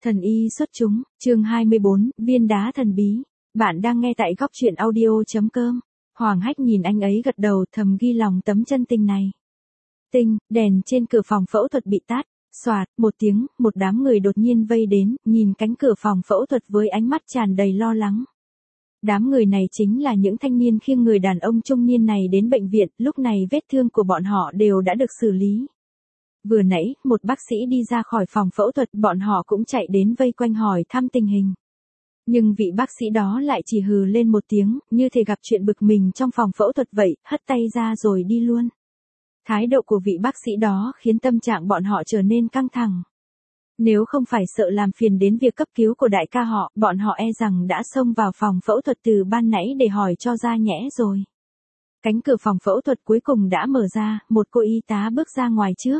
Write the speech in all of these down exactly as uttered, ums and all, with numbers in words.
Thần y xuất chúng, chương hai mươi bốn, viên đá thần bí. Bạn đang nghe tại góc truyện audio.com. Hoàng Hách nhìn anh ấy gật đầu, thầm ghi lòng tấm chân tình này. Tinh, đèn trên cửa phòng phẫu thuật bị tắt, xoạt, một tiếng, một đám người đột nhiên vây đến, nhìn cánh cửa phòng phẫu thuật với ánh mắt tràn đầy lo lắng. Đám người này chính là những thanh niên khiêng người đàn ông trung niên này đến bệnh viện, lúc này vết thương của bọn họ đều đã được xử lý. Vừa nãy, một bác sĩ đi ra khỏi phòng phẫu thuật, bọn họ cũng chạy đến vây quanh hỏi thăm tình hình. Nhưng vị bác sĩ đó lại chỉ hừ lên một tiếng, như thể gặp chuyện bực mình trong phòng phẫu thuật vậy, hất tay ra rồi đi luôn. Thái độ của vị bác sĩ đó khiến tâm trạng bọn họ trở nên căng thẳng. Nếu không phải sợ làm phiền đến việc cấp cứu của đại ca họ, bọn họ e rằng đã xông vào phòng phẫu thuật từ ban nãy để hỏi cho ra nhẽ rồi. Cánh cửa phòng phẫu thuật cuối cùng đã mở ra, một cô y tá bước ra ngoài trước.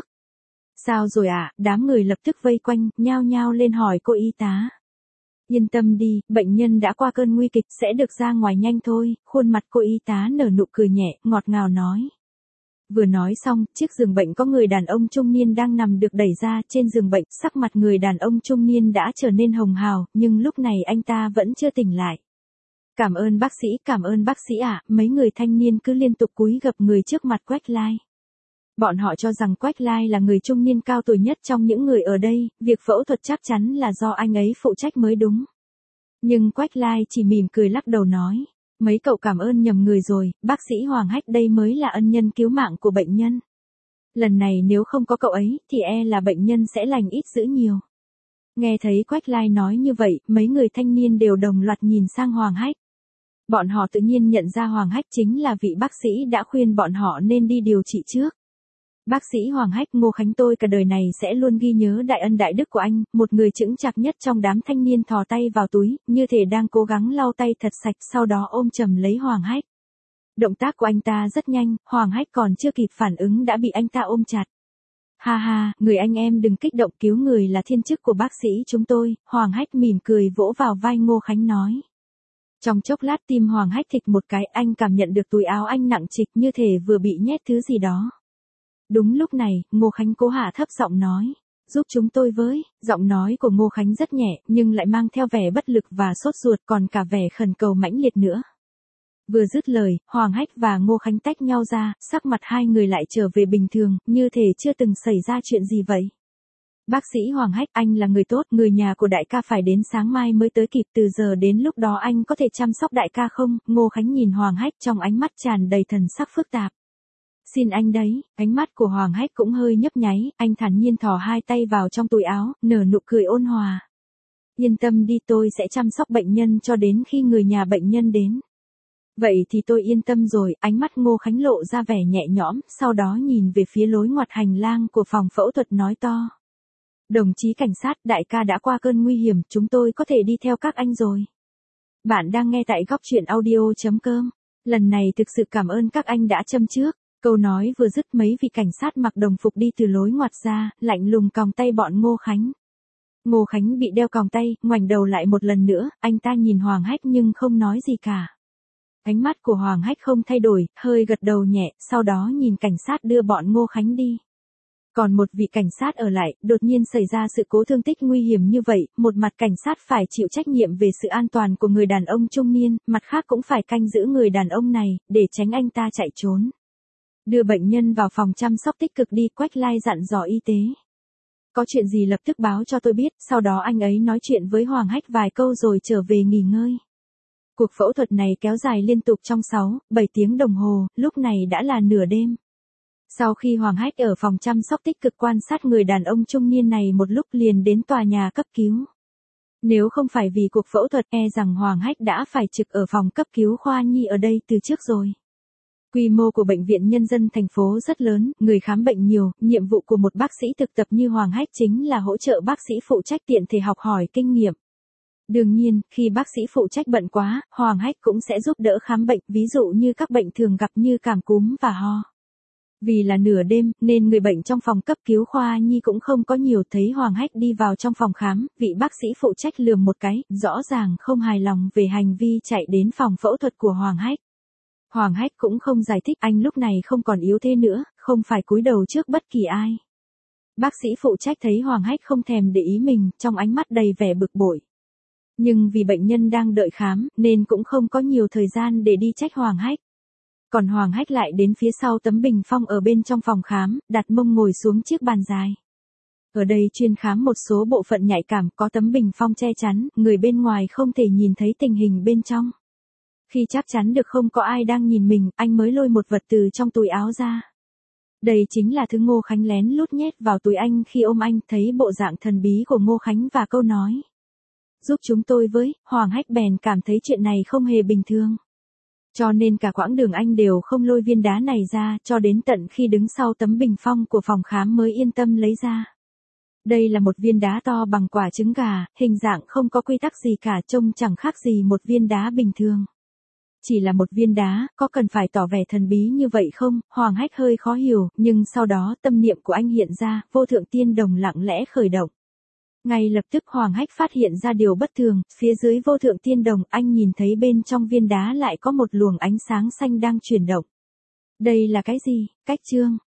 Sao rồi ạ? À? Đám người lập tức vây quanh, nhao nhao lên hỏi cô y tá. Yên tâm đi, bệnh nhân đã qua cơn nguy kịch, sẽ được ra ngoài nhanh thôi. Khuôn mặt cô y tá nở nụ cười nhẹ, ngọt ngào nói. Vừa nói xong, chiếc giường bệnh có người đàn ông trung niên đang nằm được đẩy ra. Trên giường bệnh, sắc mặt người đàn ông trung niên đã trở nên hồng hào, nhưng lúc này anh ta vẫn chưa tỉnh lại. Cảm ơn bác sĩ, cảm ơn bác sĩ ạ. À. Mấy người thanh niên cứ liên tục cúi gập người trước mặt Quách Lai. Bọn họ cho rằng Quách Lai là người trung niên cao tuổi nhất trong những người ở đây, việc phẫu thuật chắc chắn là do anh ấy phụ trách mới đúng. Nhưng Quách Lai chỉ mỉm cười lắc đầu nói, mấy cậu cảm ơn nhầm người rồi, bác sĩ Hoàng Hách đây mới là ân nhân cứu mạng của bệnh nhân. Lần này nếu không có cậu ấy, thì e là bệnh nhân sẽ lành ít dữ nhiều. Nghe thấy Quách Lai nói như vậy, mấy người thanh niên đều đồng loạt nhìn sang Hoàng Hách. Bọn họ tự nhiên nhận ra Hoàng Hách chính là vị bác sĩ đã khuyên bọn họ nên đi điều trị trước. Bác sĩ Hoàng Hách, Ngô Khánh tôi cả đời này sẽ luôn ghi nhớ đại ân đại đức của anh, một người chững chạc nhất trong đám thanh niên thò tay vào túi, như thể đang cố gắng lau tay thật sạch, sau đó ôm chầm lấy Hoàng Hách. Động tác của anh ta rất nhanh, Hoàng Hách còn chưa kịp phản ứng đã bị anh ta ôm chặt. Ha ha, người anh em đừng kích động, cứu người là thiên chức của bác sĩ chúng tôi, Hoàng Hách mỉm cười vỗ vào vai Ngô Khánh nói. Trong chốc lát tim Hoàng Hách thịch một cái, anh cảm nhận được túi áo anh nặng trịch như thể vừa bị nhét thứ gì đó. Đúng lúc này, Ngô Khánh cố hạ thấp giọng nói, giúp chúng tôi với, giọng nói của Ngô Khánh rất nhẹ, nhưng lại mang theo vẻ bất lực và sốt ruột, còn cả vẻ khẩn cầu mãnh liệt nữa. Vừa dứt lời, Hoàng Hách và Ngô Khánh tách nhau ra, sắc mặt hai người lại trở về bình thường, như thể chưa từng xảy ra chuyện gì vậy. Bác sĩ Hoàng Hách, anh là người tốt, người nhà của đại ca phải đến sáng mai mới tới kịp, từ giờ đến lúc đó anh có thể chăm sóc đại ca không? Ngô Khánh nhìn Hoàng Hách trong ánh mắt tràn đầy thần sắc phức tạp. Xin anh đấy, ánh mắt của Hoàng Hách cũng hơi nhấp nháy, anh thản nhiên thò hai tay vào trong túi áo, nở nụ cười ôn hòa. Yên tâm đi, tôi sẽ chăm sóc bệnh nhân cho đến khi người nhà bệnh nhân đến. Vậy thì tôi yên tâm rồi, ánh mắt Ngô Khánh lộ ra vẻ nhẹ nhõm, sau đó nhìn về phía lối ngoặt hành lang của phòng phẫu thuật nói to. Đồng chí cảnh sát, đại ca đã qua cơn nguy hiểm, chúng tôi có thể đi theo các anh rồi. Bạn đang nghe tại góc truyện audio.com. Lần này thực sự cảm ơn các anh đã châm trước. Câu nói vừa dứt, mấy vị cảnh sát mặc đồng phục đi từ lối ngoặt ra, lạnh lùng còng tay bọn Ngô Khánh. Ngô Khánh bị đeo còng tay, ngoảnh đầu lại một lần nữa, anh ta nhìn Hoàng Hách nhưng không nói gì cả. Ánh mắt của Hoàng Hách không thay đổi, hơi gật đầu nhẹ, sau đó nhìn cảnh sát đưa bọn Ngô Khánh đi. Còn một vị cảnh sát ở lại, đột nhiên xảy ra sự cố thương tích nguy hiểm như vậy, một mặt cảnh sát phải chịu trách nhiệm về sự an toàn của người đàn ông trung niên, mặt khác cũng phải canh giữ người đàn ông này, để tránh anh ta chạy trốn. Đưa bệnh nhân vào phòng chăm sóc tích cực đi, Quách Lai dặn dò y tế. Có chuyện gì lập tức báo cho tôi biết, sau đó anh ấy nói chuyện với Hoàng Hách vài câu rồi trở về nghỉ ngơi. Cuộc phẫu thuật này kéo dài liên tục trong sáu, bảy tiếng đồng hồ, lúc này đã là nửa đêm. Sau khi Hoàng Hách ở phòng chăm sóc tích cực quan sát người đàn ông trung niên này một lúc liền đến tòa nhà cấp cứu. Nếu không phải vì cuộc phẫu thuật e rằng Hoàng Hách đã phải trực ở phòng cấp cứu khoa nhi ở đây từ trước rồi. Quy mô của bệnh viện nhân dân thành phố rất lớn, người khám bệnh nhiều, nhiệm vụ của một bác sĩ thực tập như Hoàng Hách chính là hỗ trợ bác sĩ phụ trách tiện thể học hỏi kinh nghiệm. Đương nhiên, khi bác sĩ phụ trách bận quá, Hoàng Hách cũng sẽ giúp đỡ khám bệnh, ví dụ như các bệnh thường gặp như cảm cúm và ho. Vì là nửa đêm, nên người bệnh trong phòng cấp cứu khoa nhi cũng không có nhiều, thấy Hoàng Hách đi vào trong phòng khám, vị bác sĩ phụ trách lườm một cái, rõ ràng không hài lòng về hành vi chạy đến phòng phẫu thuật của Hoàng Hách. Hoàng Hách cũng không giải thích, anh lúc này không còn yếu thế nữa, không phải cúi đầu trước bất kỳ ai. Bác sĩ phụ trách thấy Hoàng Hách không thèm để ý mình, trong ánh mắt đầy vẻ bực bội. Nhưng vì bệnh nhân đang đợi khám, nên cũng không có nhiều thời gian để đi trách Hoàng Hách. Còn Hoàng Hách lại đến phía sau tấm bình phong ở bên trong phòng khám, đặt mông ngồi xuống chiếc bàn dài. Ở đây chuyên khám một số bộ phận nhạy cảm, có tấm bình phong che chắn, người bên ngoài không thể nhìn thấy tình hình bên trong. Khi chắc chắn được không có ai đang nhìn mình, anh mới lôi một vật từ trong túi áo ra. Đây chính là thứ Ngô Khánh lén lút nhét vào túi anh khi ôm anh, thấy bộ dạng thần bí của Ngô Khánh và câu nói. Giúp chúng tôi với, Hoàng Hách bèn cảm thấy chuyện này không hề bình thường. Cho nên cả quãng đường anh đều không lôi viên đá này ra, cho đến tận khi đứng sau tấm bình phong của phòng khám mới yên tâm lấy ra. Đây là một viên đá to bằng quả trứng gà, hình dạng không có quy tắc gì cả, trông chẳng khác gì một viên đá bình thường. Chỉ là một viên đá, có cần phải tỏ vẻ thần bí như vậy không? Hoàng Hách hơi khó hiểu, nhưng sau đó tâm niệm của anh hiện ra, vô thượng tiên đồng lặng lẽ khởi động. Ngay lập tức Hoàng Hách phát hiện ra điều bất thường, phía dưới vô thượng tiên đồng anh nhìn thấy bên trong viên đá lại có một luồng ánh sáng xanh đang chuyển động. Đây là cái gì? Cách chương.